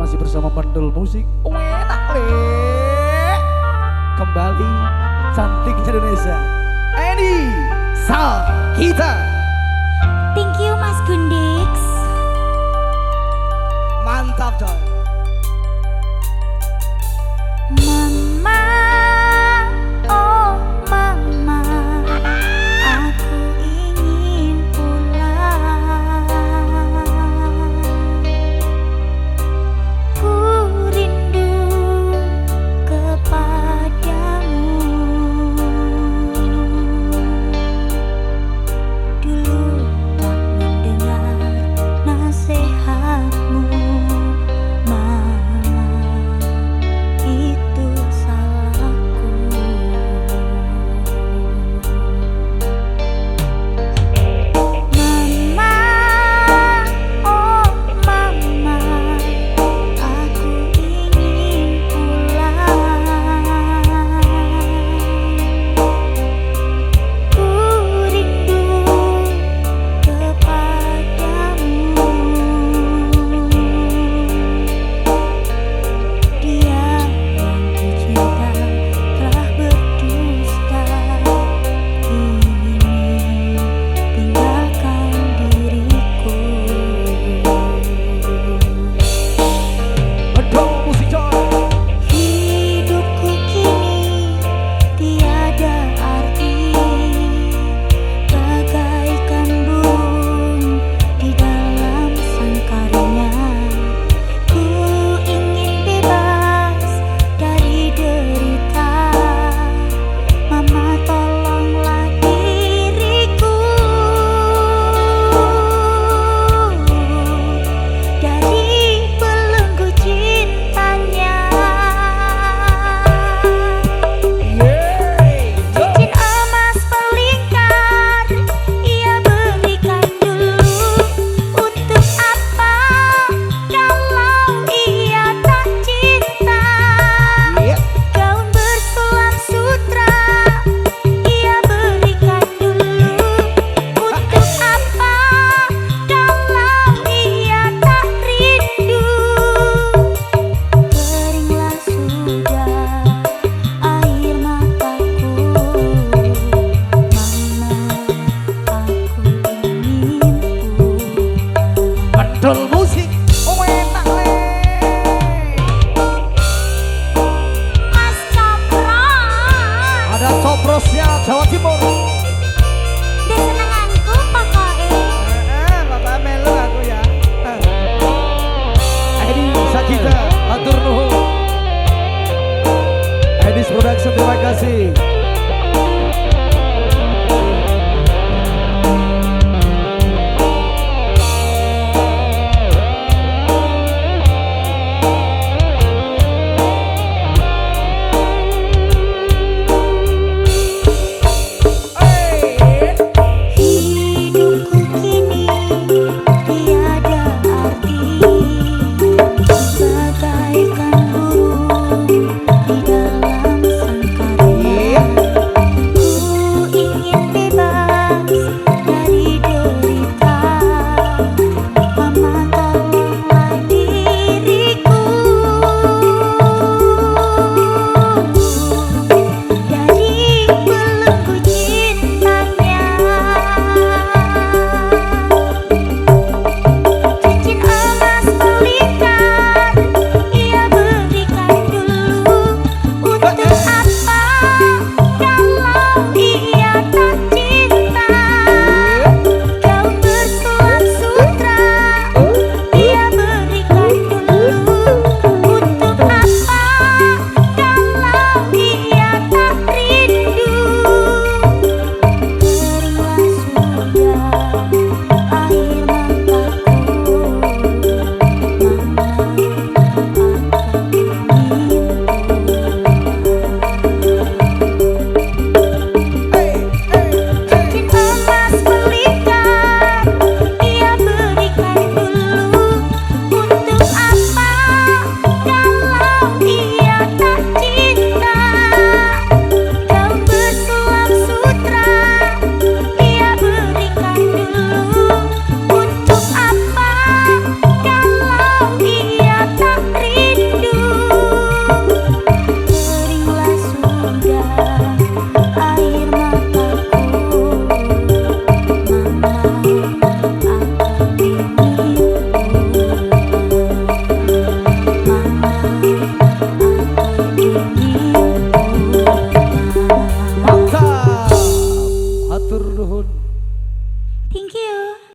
masih bersama Pendul Musik. Enak le. Kembali cantik Indonesia. Eni Sal kita. Thank you Mas Gundix. Mantap coy. Mama, oh mama, aku ingin pulang. Ku rindu kepadamu. Dulu tak mendengar nasihatmu, mama. Itu salahku. Mama, oh mama, aku ingin pulang. Ku rindu kepadamu. Dia yang kucinta telah berdusta, kini tinggalkan diriku. Pendul Musik coy. Hidupku kini tiada arti, bagaikan burung di dalam sangkarnya. Ku ingin bebas dari derita, mama tolonglah diriku dari belenggu cintanya. Cincin emas pelingkar ia berikan dulu. Untuk apa kalau ia tak cinta? Gaun berselam sutra ia berikan dulu. Untuk apa kalau ia tak rindu? Keringlah sudah air mataku, mama, aku ingin pulang. Pendul Musik. Enak le. Mas Copros, Ada coprosnya Jawa Timur. dia senenganku pokoknya. Bapak melu aku ya. Edi Sakita, atur nuhun. Edis Production, terima kasih.